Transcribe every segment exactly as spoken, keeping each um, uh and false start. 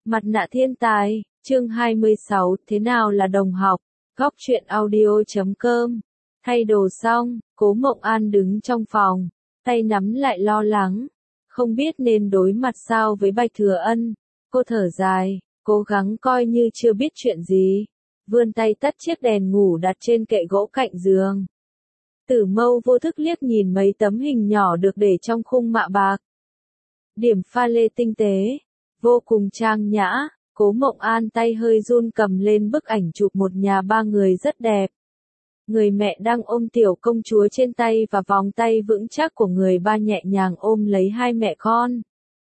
Mặt nạ thiên tài, chương hai mươi sáu, thế nào là đồng học, góc truyện audio chấm com. Thay đồ xong, Cố Mộng An đứng trong phòng, tay nắm lại lo lắng, không biết nên đối mặt sao với Bạch Thừa Ân. Cô thở dài, cố gắng coi như chưa biết chuyện gì, vươn tay tắt chiếc đèn ngủ đặt trên kệ gỗ cạnh giường. Tử Mâu vô thức liếc nhìn mấy tấm hình nhỏ được để trong khung mạ bạc. Điểm pha lê tinh tế, vô cùng trang nhã. Cố Mộng An tay hơi run cầm lên bức ảnh chụp một nhà ba người rất đẹp. Người mẹ đang ôm tiểu công chúa trên tay và vòng tay vững chắc của người ba nhẹ nhàng ôm lấy hai mẹ con.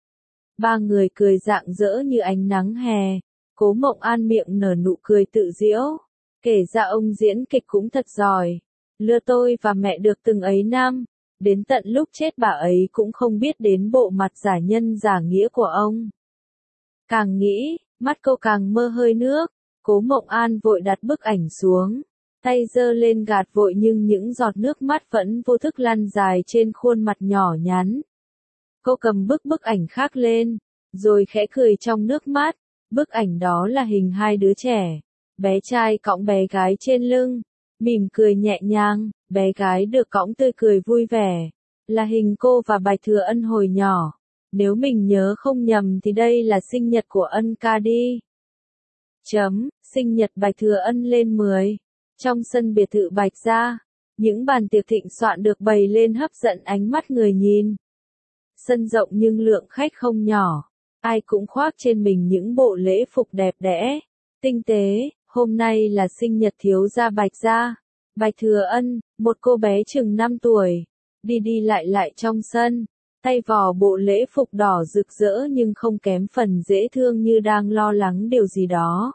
Ba người cười rạng rỡ như ánh nắng hè. Cố Mộng An miệng nở nụ cười tự giễu. Kể ra ông diễn kịch cũng thật giỏi. Lừa tôi và mẹ được từng ấy năm. Đến tận lúc chết bà ấy cũng không biết đến bộ mặt giả nhân giả nghĩa của ông. Càng nghĩ, mắt cô càng mơ hơi nước. Cố Mộng An vội đặt bức ảnh xuống, tay giơ lên gạt vội nhưng những giọt nước mắt vẫn vô thức lăn dài trên khuôn mặt nhỏ nhắn. Cô cầm bức bức ảnh khác lên, rồi khẽ cười trong nước mắt. Bức ảnh đó là hình hai đứa trẻ, bé trai cõng bé gái trên lưng, mỉm cười nhẹ nhàng, bé gái được cõng tươi cười vui vẻ. Là hình cô và Bạch Thừa Ân hồi nhỏ. Nếu mình nhớ không nhầm thì đây là sinh nhật của Ân ca đi. Chấm, sinh nhật Bạch Thừa Ân lên mười. Trong sân biệt thự Bạch gia, những bàn tiệc thịnh soạn được bày lên hấp dẫn ánh mắt người nhìn. Sân rộng nhưng lượng khách không nhỏ, ai cũng khoác trên mình những bộ lễ phục đẹp đẽ, tinh tế. Hôm nay là sinh nhật thiếu gia Bạch gia. Bạch Thừa Ân, một cô bé chừng năm tuổi, đi đi lại lại trong sân. Tay vò bộ lễ phục đỏ rực rỡ nhưng không kém phần dễ thương như đang lo lắng điều gì đó.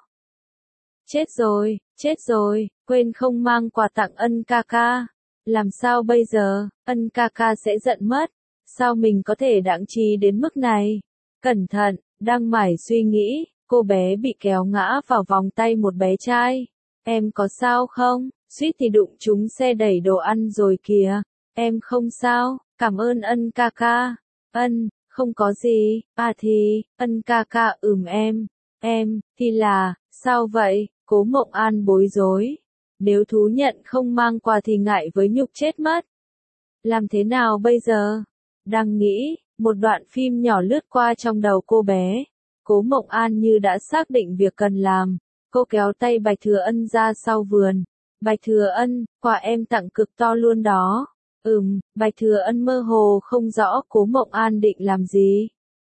Chết rồi, chết rồi, quên không mang quà tặng Ân ca ca. Làm sao bây giờ, Ân ca ca sẽ giận mất. Sao mình có thể đãng trí đến mức này? Cẩn thận, đang mải suy nghĩ, cô bé bị kéo ngã vào vòng tay một bé trai. Em có sao không? Suýt thì đụng trúng xe đẩy đồ ăn rồi kìa. Em không sao. Cảm ơn Ân ca ca. Ân, không có gì. À thì, Ân ca ca ừm em. Em, thì là, sao vậy? Cố Mộng An bối rối. Nếu thú nhận không mang quà thì ngại với nhục chết mất. Làm thế nào bây giờ? Đang nghĩ, một đoạn phim nhỏ lướt qua trong đầu cô bé. Cố Mộng An như đã xác định việc cần làm. Cô kéo tay Bạch Thừa Ân ra sau vườn. Bạch Thừa Ân, quà em tặng cực to luôn đó. Ừm, Bạch Thừa Ân mơ hồ không rõ Cố Mộng An định làm gì.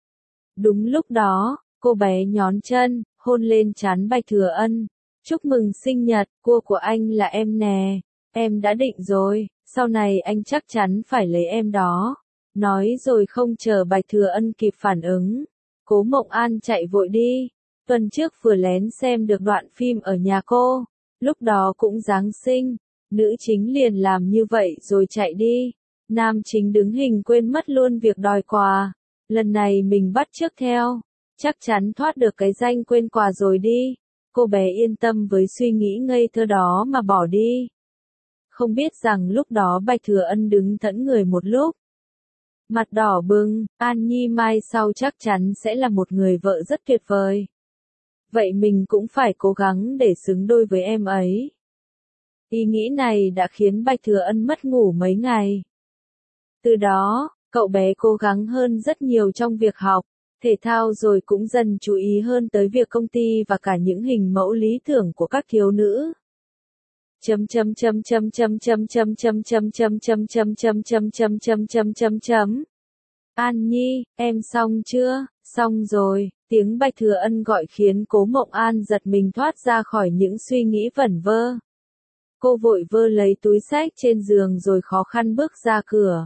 Đúng lúc đó, cô bé nhón chân, hôn lên trán Bạch Thừa Ân. Chúc mừng sinh nhật, cua của anh là em nè. Em đã định rồi, sau này anh chắc chắn phải lấy em đó. Nói rồi không chờ Bạch Thừa Ân kịp phản ứng. Cố Mộng An chạy vội đi. Tuần trước vừa lén xem được đoạn phim ở nhà cô. Lúc đó cũng Giáng sinh. Nữ chính liền làm như vậy rồi chạy đi. Nam chính đứng hình quên mất luôn việc đòi quà. Lần này mình bắt chước theo. Chắc chắn thoát được cái danh quên quà rồi đi. Cô bé yên tâm với suy nghĩ ngây thơ đó mà bỏ đi. Không biết rằng lúc đó Bạch Thừa Ân đứng thẫn người một lúc. Mặt đỏ bừng, An Nhi mai sau chắc chắn sẽ là một người vợ rất tuyệt vời. Vậy mình cũng phải cố gắng để xứng đôi với em ấy. Ý nghĩ này đã khiến Bạch Thừa Ân mất ngủ mấy ngày. Từ đó, cậu bé cố gắng hơn rất nhiều trong việc học, thể thao rồi cũng dần chú ý hơn tới việc công ty và cả những hình mẫu lý tưởng của các thiếu nữ. Chấm chấm chấm chấm chấm chấm chấm chấm chấm chấm chấm chấm chấm chấm chấm chấm chấm chấm chấm. An Nhi, em xong chưa? Xong rồi. Tiếng Bạch Thừa Ân gọi khiến Cố Mộng An giật mình thoát ra khỏi những suy nghĩ vẩn vơ. Cô vội vơ lấy túi xách trên giường rồi khó khăn bước ra cửa.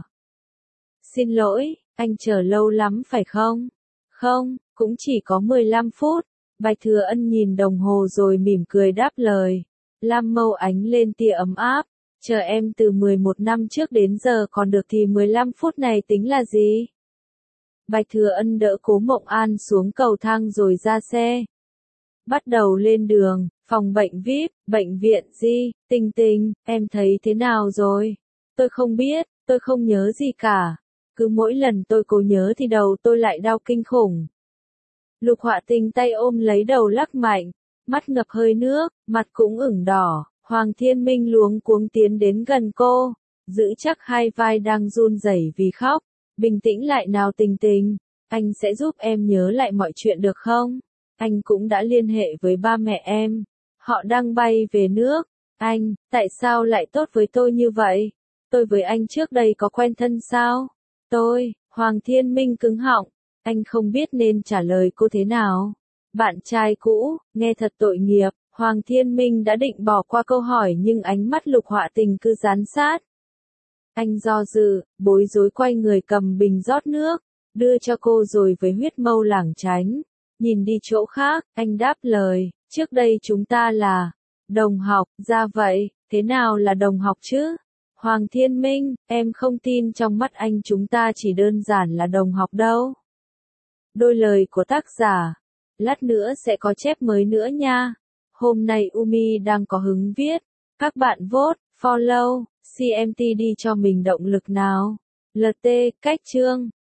Xin lỗi, anh chờ lâu lắm phải không? Không, cũng chỉ có mười lăm phút. Bạch Thừa Ân nhìn đồng hồ rồi mỉm cười đáp lời. Lam mâu ánh lên tia ấm áp. Chờ em từ mười một năm trước đến giờ còn được thì mười lăm phút này tính là gì? Bạch Thừa Ân đỡ Cố Mộng An xuống cầu thang rồi ra xe. Bắt đầu lên đường, phòng bệnh vi ai pi, bệnh viện Di, Tình Tình, em thấy thế nào rồi? Tôi không biết, tôi không nhớ gì cả. Cứ mỗi lần tôi cố nhớ thì đầu tôi lại đau kinh khủng. Lục Họa Tình tay ôm lấy đầu lắc mạnh, mắt ngập hơi nước, mặt cũng ửng đỏ. Hoàng Thiên Minh luống cuống tiến đến gần cô, giữ chắc hai vai đang run rẩy vì khóc. Bình tĩnh lại nào Tình Tình, anh sẽ giúp em nhớ lại mọi chuyện được không? Anh cũng đã liên hệ với ba mẹ em, họ đang bay về nước. Anh, tại sao lại tốt với tôi như vậy? Tôi với anh trước đây có quen thân sao? Tôi, Hoàng Thiên Minh cứng họng, anh không biết nên trả lời cô thế nào. Bạn trai cũ, nghe thật tội nghiệp. Hoàng Thiên Minh đã định bỏ qua câu hỏi nhưng ánh mắt Lục Họa Tình cứ dán sát. Anh do dự, bối rối quay người cầm bình rót nước, đưa cho cô rồi với huyết mâu lảng tránh. Nhìn đi chỗ khác, anh đáp lời, trước đây chúng ta là đồng học, ra vậy, thế nào là đồng học chứ? Hoàng Thiên Minh, em không tin trong mắt anh chúng ta chỉ đơn giản là đồng học đâu. Đôi lời của tác giả, lát nữa sẽ có chép mới nữa nha. Hôm nay Umi đang có hứng viết. Các bạn vote, follow, xê em tê đi cho mình động lực nào. lờ tê, cách chương.